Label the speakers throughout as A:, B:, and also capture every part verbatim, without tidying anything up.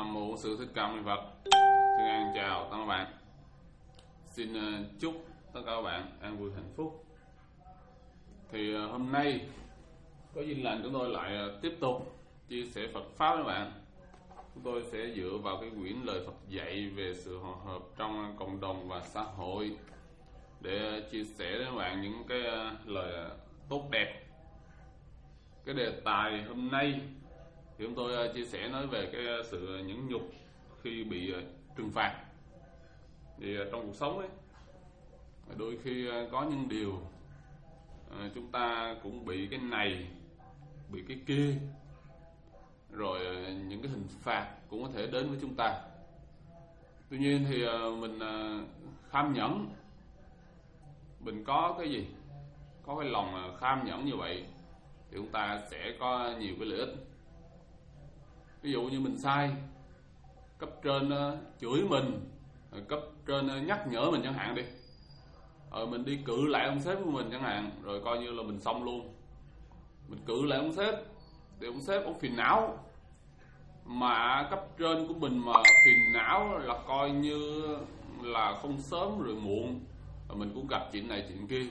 A: Nam mô Sư Thích Ca Mâu Ni Phật. Xin an chào tất cả các bạn. Xin chúc tất cả các bạn an vui hạnh phúc. Thì hôm nay có duyên lành chúng tôi lại tiếp tục chia sẻ Phật pháp với các bạn. Chúng tôi sẽ dựa vào cái quyển lời Phật dạy về sự hòa hợp trong cộng đồng và xã hội để chia sẻ với các bạn những cái lời tốt đẹp. Cái đề tài hôm nay thì chúng tôi chia sẻ nói về cái sự nhẫn nhục khi bị trừng phạt. Thì trong cuộc sống ấy, đôi khi có những điều chúng ta cũng bị cái này, bị cái kia, rồi những cái hình phạt cũng có thể đến với chúng ta. Tuy nhiên thì mình kham nhẫn, mình có cái gì, có cái lòng kham nhẫn như vậy thì chúng ta sẽ có nhiều cái lợi ích. Ví dụ như mình sai, cấp trên chửi mình, cấp trên nhắc nhở mình chẳng hạn đi, rồi mình đi cự lại ông sếp của mình chẳng hạn, rồi coi như là mình xong luôn. Mình cự lại ông sếp thì ông sếp ông phiền não, mà cấp trên của mình mà phiền não là coi như là không sớm rồi muộn rồi mình cũng gặp chuyện này chuyện kia.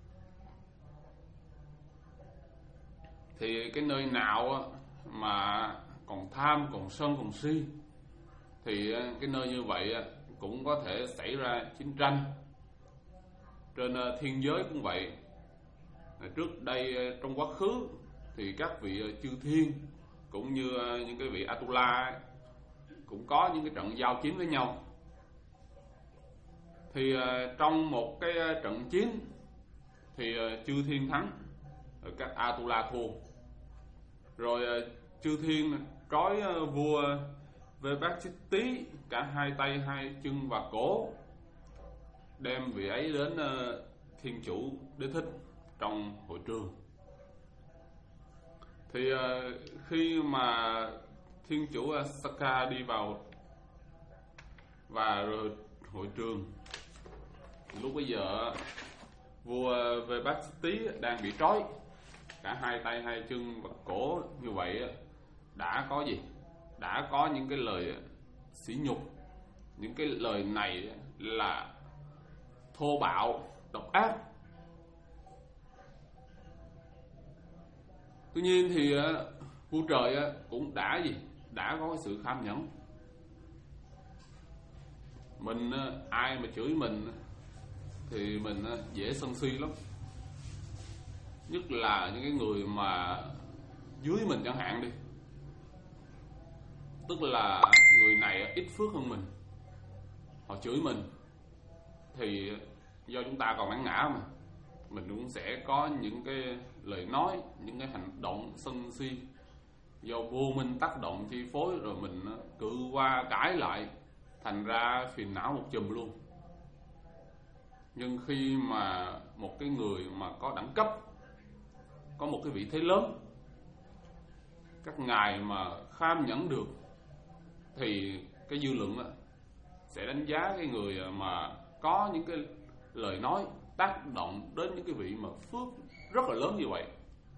A: Thì cái nơi nào mà còn tham, còn sân, còn si thì cái nơi như vậy cũng có thể xảy ra chiến tranh. Trên thiên giới cũng vậy. Trước đây trong quá khứ thì các vị chư thiên cũng như những cái vị Atula cũng có những cái trận giao chiến với nhau. Thì trong một cái trận chiến thì chư thiên thắng, các Atula thua. Rồi chư thiên trói vua Vebashiti cả hai tay, hai chân và cổ, đem vị ấy đến Thiên Chủ Đế Thích trong hội trường. Thì khi mà Thiên Chủ Saka đi vào và rồi hội trường, lúc bây giờ vua Vebashiti đang bị trói cả hai tay, hai chân và cổ như vậy, đã có gì? Đã có những cái lời sỉ nhục. Những cái lời này là thô bạo, độc ác. Tuy nhiên thì vua trời cũng đã gì? Đã có cái sự kham nhẫn. Mình, ai mà chửi mình thì mình dễ sân si lắm. Nhất là những cái người mà dưới mình chẳng hạn đi, tức là người này ít phước hơn mình, họ chửi mình thì do chúng ta còn bản ngã mà, mình cũng sẽ có những cái lời nói, những cái hành động sân si do vô minh tác động chi phối, rồi mình cự qua cãi lại, thành ra phiền não một chùm luôn. Nhưng khi mà một cái người mà có đẳng cấp, có một cái vị thế lớn, các ngài mà kham nhẫn được thì cái dư luận á, sẽ đánh giá cái người mà có những cái lời nói tác động đến những cái vị mà phước rất là lớn như vậy.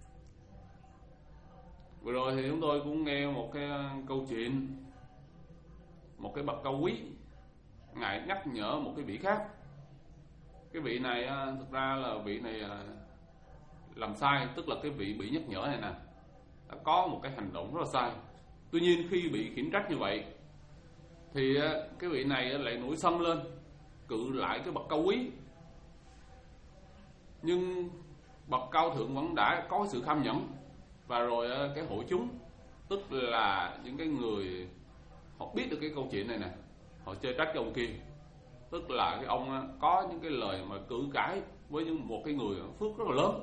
A: Vừa rồi thì chúng tôi cũng nghe một cái câu chuyện, một cái bậc cao quý, ngài nhắc nhở một cái vị khác. Cái vị này thực ra là vị này làm sai, tức là cái vị bị nhắc nhở này nè đã có một cái hành động rất là sai. Tuy nhiên khi bị khiển trách như vậy thì cái vị này lại nổi sân lên, cự lại cái bậc cao quý. Nhưng bậc cao thượng vẫn đã có sự kham nhẫn. Và rồi cái hội chúng, tức là những cái người họ biết được cái câu chuyện này nè, họ chê trách cái ông kia, tức là cái ông có những cái lời mà cự cãi với những một cái người phước rất là lớn,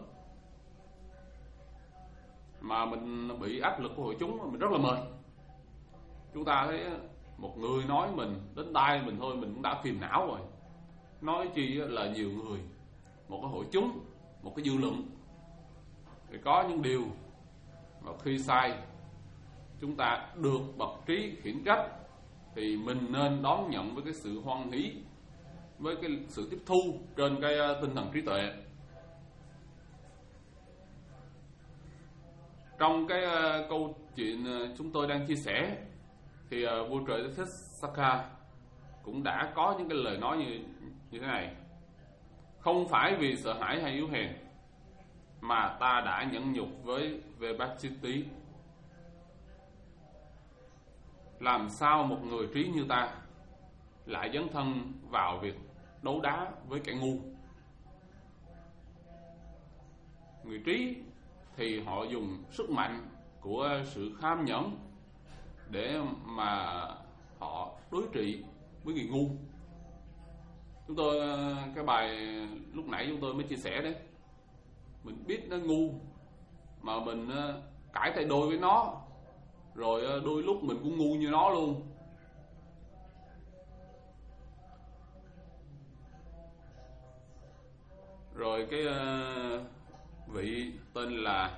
A: mà mình bị áp lực của hội chúng, mình rất là mệt. Chúng ta thấy một người nói mình đến tai mình thôi mình cũng đã phiền não rồi, nói chi là nhiều người, một cái hội chúng, một cái dư luận. Thì có những điều mà khi sai chúng ta được bậc trí khiển trách thì mình nên đón nhận với cái sự hoan hỷ, với cái sự tiếp thu trên cái tinh thần trí tuệ. Trong cái câu chuyện chúng tôi đang chia sẻ thì uh, vua trời thích Sakka cũng đã có những cái lời nói như như thế này: không phải vì sợ hãi hay yếu hèn mà ta đã nhẫn nhục với Vebachiti. Làm sao một người trí như ta lại dấn thân vào việc đấu đá với kẻ ngu? Người trí thì họ dùng sức mạnh của sự kham nhẫn để mà họ đối trị với người ngu. Chúng tôi, cái bài lúc nãy chúng tôi mới chia sẻ đấy, mình biết nó ngu mà mình cãi tay đôi với nó, rồi đôi lúc mình cũng ngu như nó luôn. Rồi cái vị tên là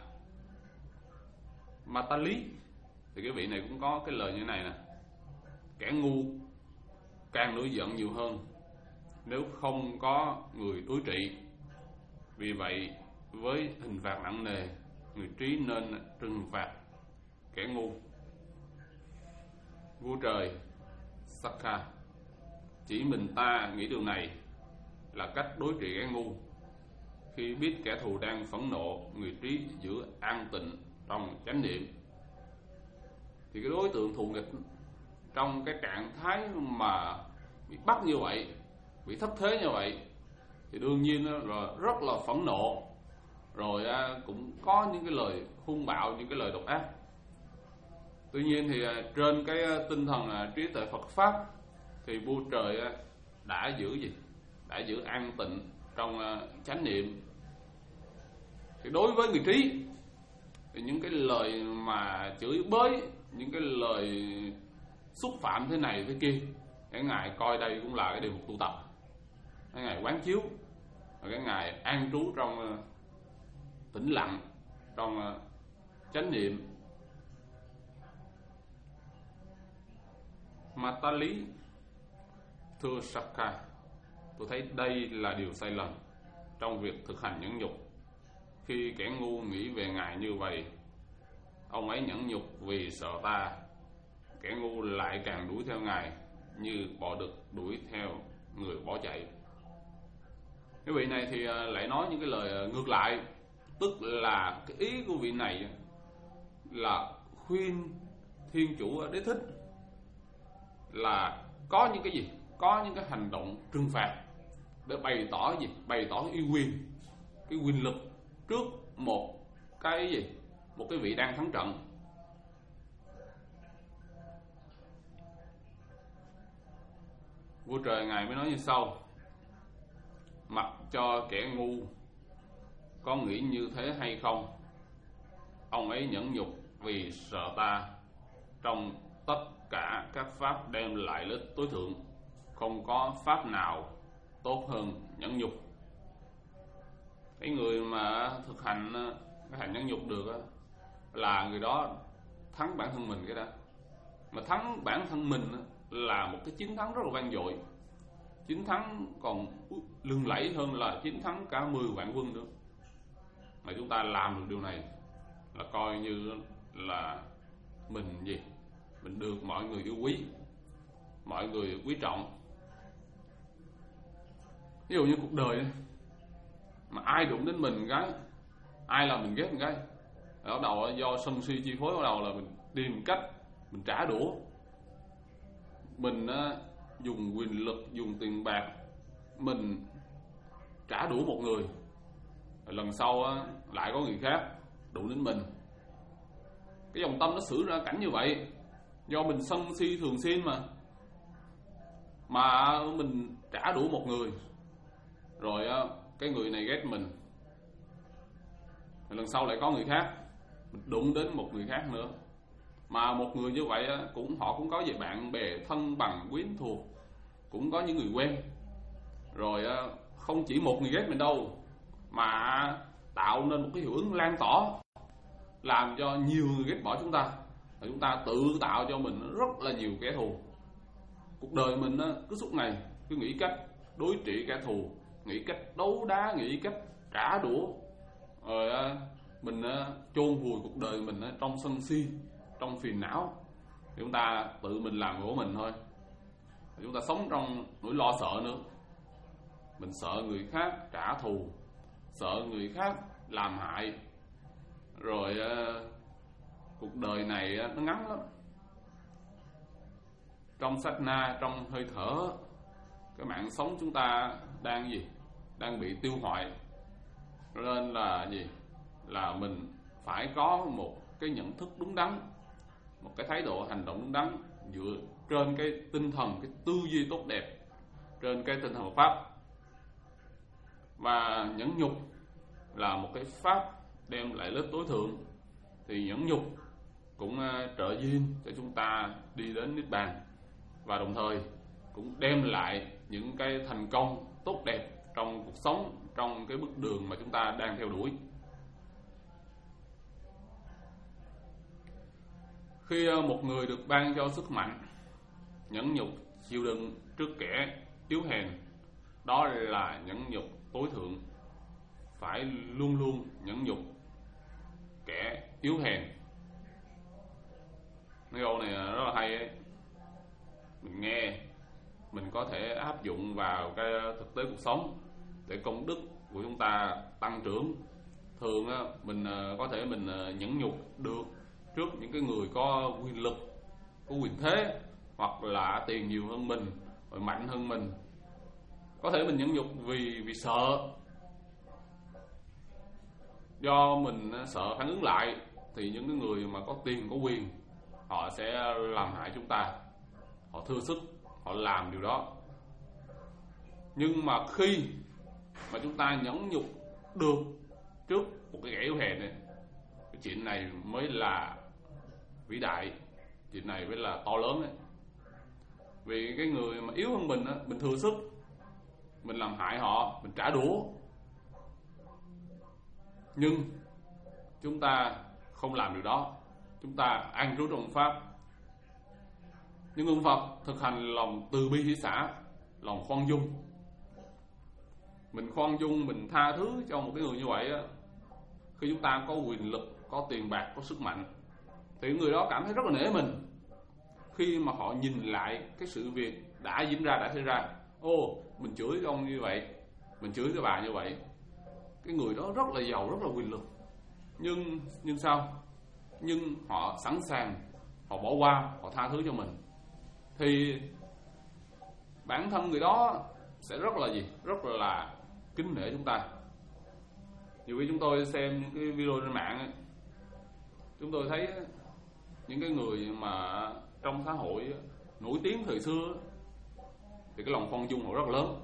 A: Matali, thì cái vị này cũng có cái lời như này nè: kẻ ngu càng nổi giận nhiều hơn nếu không có người đối trị. Vì vậy với hình phạt nặng nề, người trí nên trừng phạt kẻ ngu. Vua trời Sakka chỉ mình ta nghĩ điều này là cách đối trị kẻ ngu. Khi biết kẻ thù đang phẫn nộ, người trí giữ an tịnh trong chánh niệm. Thì cái đối tượng thù nghịch trong cái trạng thái mà bị bắt như vậy, bị thất thế như vậy, thì đương nhiên là rất là phẫn nộ, rồi cũng có những cái lời hung bạo, những cái lời độc ác. Tuy nhiên thì trên cái tinh thần trí tuệ Phật pháp thì vua trời đã giữ gì? Đã giữ an tịnh trong chánh niệm. Thì đối với người trí thì những cái lời mà chửi bới, những cái lời xúc phạm thế này thế kia, cái ngài coi đây cũng là cái điều tu tập, cái ngài quán chiếu, và cái ngài an trú trong tĩnh lặng, trong chánh niệm. Matali: thưa Sakka, tôi thấy đây là điều sai lầm trong việc thực hành nhẫn nhục. Khi kẻ ngu nghĩ về ngài như vậy, ông ấy nhẫn nhục vì sợ ta, kẻ ngu lại càng đuổi theo ngài như bò đực đuổi theo người bỏ chạy. Cái vị này thì lại nói những cái lời ngược lại, tức là cái ý của vị này là khuyên Thiên Chủ Đế Thích là có những cái gì, có những cái hành động trừng phạt để bày tỏ gì, bày tỏ uy quyền, cái quyền lực trước một cái gì, một cái vị đang thắng trận. Vua trời ngài mới nói như sau: mặc cho kẻ ngu có nghĩ như thế hay không, ông ấy nhẫn nhục vì sợ ta trong tất cả các pháp đem lại lợi ích tối thượng. Không có pháp nào tốt hơn nhẫn nhục. Cái người mà thực hành cái hành nhẫn nhục được là người đó thắng bản thân mình cái đó. Mà thắng bản thân mình là một cái chiến thắng rất là vang dội, chiến thắng còn lừng lẫy hơn là chiến thắng cả mười vạn quân nữa. Mà chúng ta làm được điều này là coi như là mình gì, mình được mọi người yêu quý, mọi người quý trọng. Ví dụ như cuộc đời mà ai đụng đến mình một cái, ai làm mình ghét một cái, ở đầu do sân si chi phối, ở đầu là mình tìm cách mình trả đũa, mình uh, dùng quyền lực, dùng tiền bạc, mình trả đũa một người, lần sau uh, lại có người khác đụng đến mình. Cái dòng tâm nó xử ra cảnh như vậy, do mình sân si thường xuyên mà mà mình trả đũa một người, rồi uh, cái người này ghét mình, lần sau lại có người khác, mình đụng đến một người khác nữa. Mà một người như vậy cũng họ cũng có về bạn bè thân bằng quyến thuộc, cũng có những người quen, rồi không chỉ một người ghét mình đâu, mà tạo nên một cái hiệu ứng lan tỏa, làm cho nhiều người ghét bỏ chúng ta, và chúng ta tự tạo cho mình rất là nhiều kẻ thù. Cuộc đời mình cứ suốt ngày cứ nghĩ cách đối trị kẻ thù, nghĩ cách đấu đá, nghĩ cách trả đũa, rồi mình chôn vùi cuộc đời mình trong sân si, trong phiền não, Chúng ta tự mình làm của mình thôi. Chúng ta sống trong nỗi lo sợ nữa. Mình sợ người khác trả thù, sợ người khác làm hại. Rồi uh, cuộc đời này uh, nó ngắn lắm. Trong sát na, trong hơi thở, cái mạng sống chúng ta đang gì? Đang bị tiêu hoại. Nên là gì? Là mình phải có một cái nhận thức đúng đắn, một cái thái độ hành động đúng đắn, dựa trên cái tinh thần, cái tư duy tốt đẹp, trên cái tinh thần Phật pháp. Và nhẫn nhục là một cái pháp đem lại lợi ích tối thượng, thì nhẫn nhục cũng trợ duyên cho chúng ta đi đến niết bàn, và đồng thời cũng đem lại những cái thành công tốt đẹp trong cuộc sống, trong cái bước đường mà chúng ta đang theo đuổi. Khi một người được ban cho sức mạnh, nhẫn nhục chịu đựng trước kẻ yếu hèn, đó là nhẫn nhục tối thượng. Phải luôn luôn nhẫn nhục kẻ yếu hèn. Cái câu này rất là hay ấy. Mình nghe, mình có thể áp dụng vào cái thực tế cuộc sống để công đức của chúng ta tăng trưởng. Thường mình có thể mình nhẫn nhục được trước những cái người có quyền lực, có quyền thế, hoặc là tiền nhiều hơn mình, rồi mạnh hơn mình. Có thể mình nhẫn nhục vì vì sợ, do mình sợ phản ứng lại thì những cái người mà có tiền, có quyền, họ sẽ làm hại chúng ta, họ thừa sức, họ làm điều đó. Nhưng mà khi mà chúng ta nhẫn nhục được trước một cái kẻ yếu hèn này, cái chuyện này mới là vĩ đại, chuyện này mới là to lớn ấy. Vì cái người mà yếu hơn mình á, mình thừa sức, mình làm hại họ, mình trả đũa. Nhưng chúng ta không làm điều đó, chúng ta an trú trong pháp. Những người Phật thực hành lòng từ bi hỷ xả, lòng khoan dung. Mình khoan dung, mình tha thứ cho một cái người như vậy á, khi chúng ta có quyền lực, có tiền bạc, có sức mạnh, thì người đó cảm thấy rất là nể mình. Khi mà họ nhìn lại cái sự việc đã diễn ra, đã xảy ra, ô, mình chửi cái ông như vậy, mình chửi cái bà như vậy, cái người đó rất là giàu, rất là quyền lực, nhưng nhưng sao? Nhưng họ sẵn sàng, họ bỏ qua, họ tha thứ cho mình, thì bản thân người đó sẽ rất là gì? Rất là kính nể chúng ta. Nhiều khi chúng tôi xem những cái video trên mạng ấy, chúng tôi thấy những cái người mà trong xã hội nổi tiếng thời xưa thì cái lòng khoan dung họ rất lớn.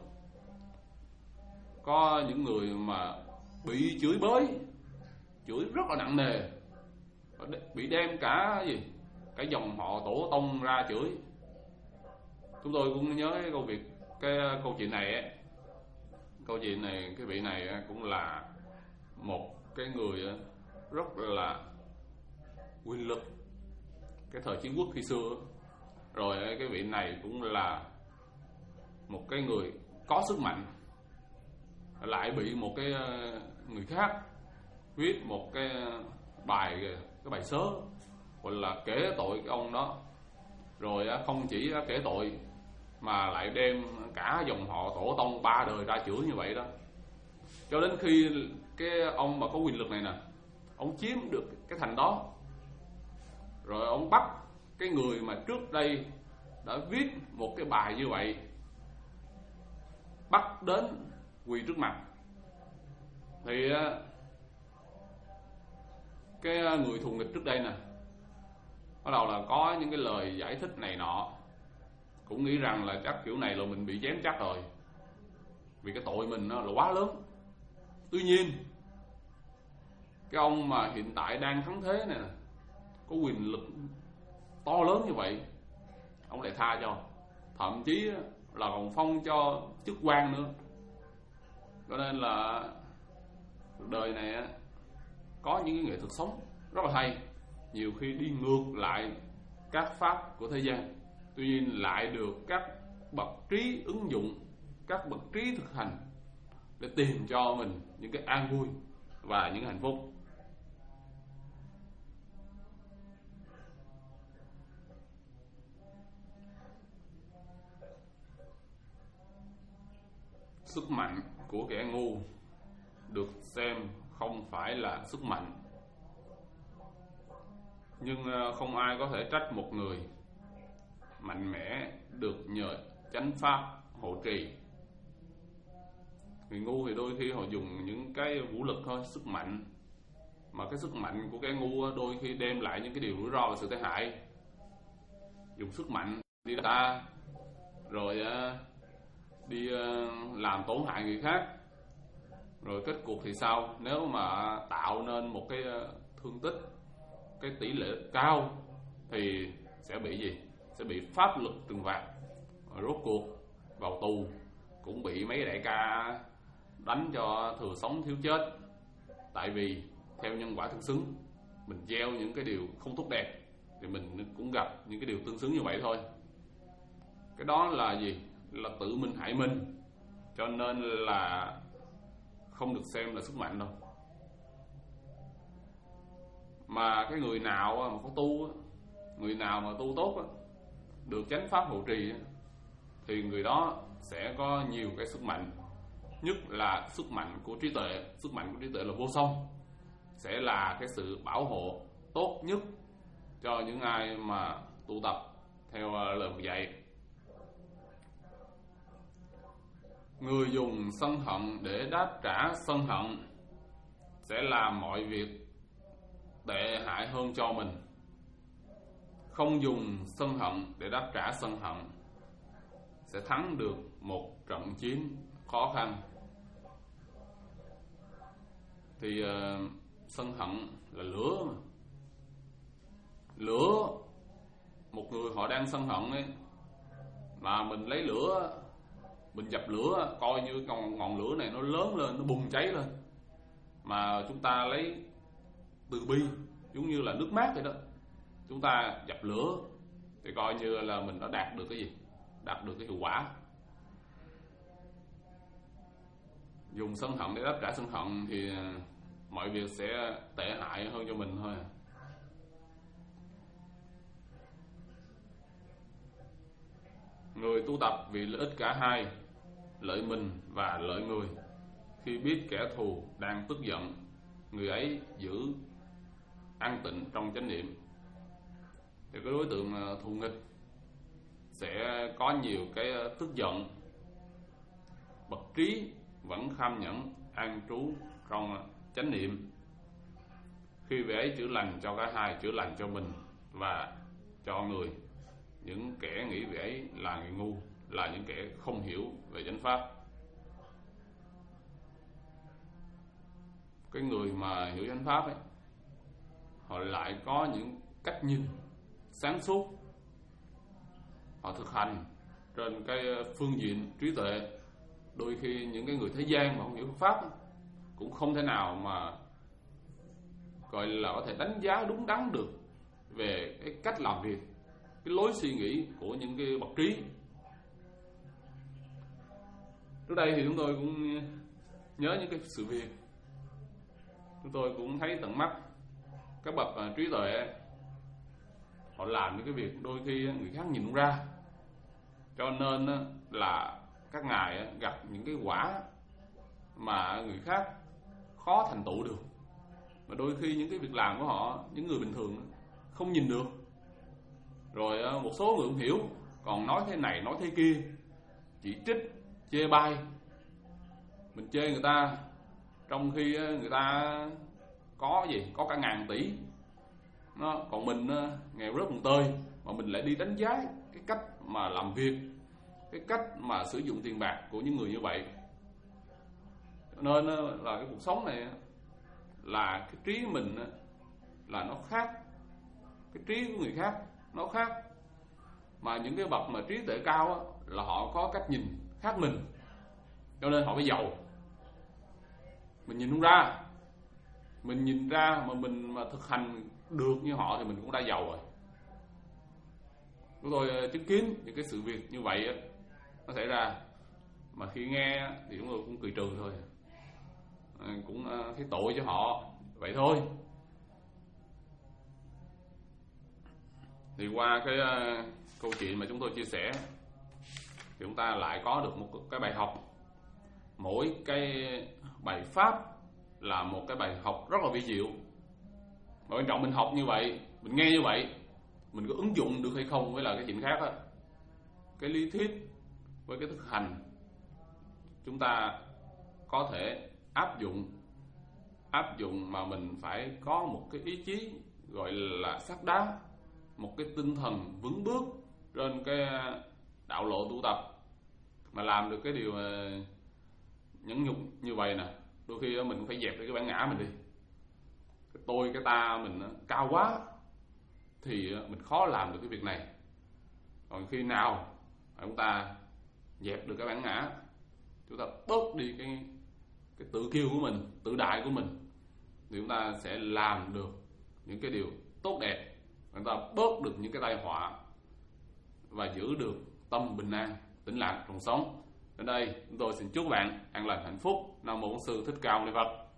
A: Có những người mà bị chửi bới, chửi rất là nặng nề, bị đem cả gì cả dòng họ tổ tông ra chửi. Chúng tôi cũng nhớ cái câu việc cái câu chuyện này ấy. Câu chuyện này, cái vị này cũng là một cái người rất là quyền lực cái thời chiến quốc khi xưa. Rồi cái vị này cũng là một cái người có sức mạnh, lại bị một cái người khác viết một cái bài cái bài sớ gọi là kể tội cái ông đó. Rồi không chỉ kể tội mà lại đem cả dòng họ tổ tông ba đời ra chửi như vậy đó. Cho đến khi cái ông mà có quyền lực này nè, ông chiếm được cái thành đó, rồi ông bắt cái người mà trước đây đã viết một cái bài như vậy, bắt đến quỳ trước mặt. Thì cái người thù nghịch trước đây nè, bắt đầu là có những cái lời giải thích này nọ, cũng nghĩ rằng là chắc kiểu này là mình bị chém chắc rồi, vì cái tội mình là quá lớn. Tuy nhiên cái ông mà hiện tại đang thắng thế này, có quyền lực to lớn như vậy, ông lại tha cho, thậm chí là còn phong cho chức quan nữa. Cho nên là cuộc đời này có những cái nghệ thuật sống rất là hay, nhiều khi đi ngược lại các pháp của thế gian, tuy nhiên lại được các bậc trí ứng dụng, các bậc trí thực hành để tìm cho mình những cái an vui và những hạnh phúc. sức mạnh của kẻ ngu được xem không phải là sức mạnh. Nhưng không ai có thể trách một người mạnh mẽ được nhờ chánh pháp hộ trì. Người ngu thì đôi khi họ dùng những cái vũ lực thôi, sức mạnh. Mà cái sức mạnh của kẻ ngu đôi khi đem lại những cái điều rủi ro và sự tai hại. Dùng sức mạnh đi ta, rồi đi làm tổn hại người khác. Rồi kết cuộc thì sao? Nếu mà tạo nên một cái thương tích, cái tỷ lệ cao, thì sẽ bị gì? Sẽ bị pháp luật trừng phạt. Rồi rốt cuộc vào tù cũng bị mấy đại ca đánh cho thừa sống thiếu chết. Tại vì theo nhân quả tương xứng, mình gieo những cái điều không tốt đẹp thì mình cũng gặp những cái điều tương xứng như vậy thôi. Cái đó là gì? Là tự mình hại mình. Cho nên là không được xem là sức mạnh đâu. Mà cái người nào mà có tu, người nào mà tu tốt, được chánh pháp hộ trì, thì người đó sẽ có nhiều cái sức mạnh. Nhất là sức mạnh của trí tuệ. Sức mạnh của trí tuệ là vô song, sẽ là cái sự bảo hộ tốt nhất cho những ai mà tu tập theo lời Phật dạy. Người dùng sân hận để đáp trả sân hận sẽ làm mọi việc tệ hại hơn cho mình. Không dùng sân hận để đáp trả sân hận sẽ thắng được một trận chiến khó khăn. Thì uh, sân hận là lửa mà. Lửa, một người họ đang sân hận ấy, mà mình lấy lửa, mình dập lửa, coi như ngọn, ngọn lửa này nó lớn lên, nó bùng cháy lên. Mà chúng ta lấy từ bi, giống như là nước mát vậy đó, chúng ta dập lửa thì coi như là mình đã đạt được cái gì? Đạt được cái hiệu quả. Dùng sân hận để đáp trả sân hận thì mọi việc sẽ tệ hại hơn cho mình thôi. Người tu tập vì lợi ích cả hai, lợi mình và lợi người. Khi biết kẻ thù đang tức giận, người ấy giữ an tịnh trong chánh niệm. Thì cái đối tượng thù nghịch sẽ có nhiều cái tức giận. Bậc trí vẫn kham nhẫn an trú trong chánh niệm. Khi vị ấy chữa lành cho cả hai, chữa lành cho mình và cho người. Những kẻ nghĩ vị ấy là người ngu, là những kẻ không hiểu về chánh pháp. Cái người mà hiểu chánh pháp ấy, họ lại có những cách nhìn sáng suốt. Họ thực hành trên cái phương diện trí tuệ. Đôi khi những cái người thế gian mà không hiểu pháp cũng không thể nào mà gọi là có thể đánh giá đúng đắn được về cái cách làm việc, cái lối suy nghĩ của những cái bậc trí. Trước đây thì chúng tôi cũng nhớ những cái sự việc, chúng tôi cũng thấy tận mắt các bậc trí tuệ họ làm những cái việc đôi khi người khác nhìn không ra. Cho nên là các ngài gặp những cái quả mà người khác khó thành tựu được. Mà đôi khi những cái việc làm của họ, những người bình thường không nhìn được. Rồi một số người không hiểu, còn nói thế này nói thế kia, chỉ trích, chê bai. Mình chê người ta trong khi người ta có gì, có cả ngàn tỷ. Nó, còn mình nghèo rớt một tơi, mà mình lại đi đánh giá cái cách mà làm việc, cái cách mà sử dụng tiền bạc của những người như vậy. Cho nên là cái cuộc sống này là cái trí mình là nó khác, cái trí của người khác nó khác. Mà những cái bậc mà trí tuệ cao là họ có cách nhìn khác mình, cho nên họ mới giàu. Mình nhìn không ra, mình nhìn ra mà mình mà thực hành được như họ thì mình cũng đã giàu rồi. Chúng tôi chứng kiến những cái sự việc như vậy nó xảy ra, mà khi nghe thì chúng tôi cũng cười trừ thôi, cũng thấy tội cho họ vậy thôi. Thì qua cái uh, câu chuyện mà chúng tôi chia sẻ thì chúng ta lại có được một cái bài học mỗi cái bài pháp là một cái bài học rất là vi diệu. Mà quan trọng mình học như vậy, mình nghe như vậy, mình có ứng dụng được hay không với là cái chuyện khác á. Cái lý thuyết với cái thực hành chúng ta có thể áp dụng áp dụng mà mình phải có một cái ý chí gọi là sắt đá, một cái tinh thần vững bước trên cái đạo lộ tu tập, mà làm được cái điều nhẫn nhục như vậy nè. Đôi khi mình phải dẹp cái bản ngã mình đi, cái tôi cái ta mình cao quá thì mình khó làm được cái việc này. Còn khi nào chúng ta dẹp được cái bản ngã, chúng ta bớt đi cái cái tự kiêu của mình, tự đại của mình, thì chúng ta sẽ làm được những cái điều tốt đẹp, chúng ta bớt được những cái tai họa và giữ được tâm bình an, tĩnh lặng trong sống. Đến đây chúng tôi xin chúc bạn an lành hạnh phúc. Nam mô Bổn Sư Thích Ca Mâu Ni Phật.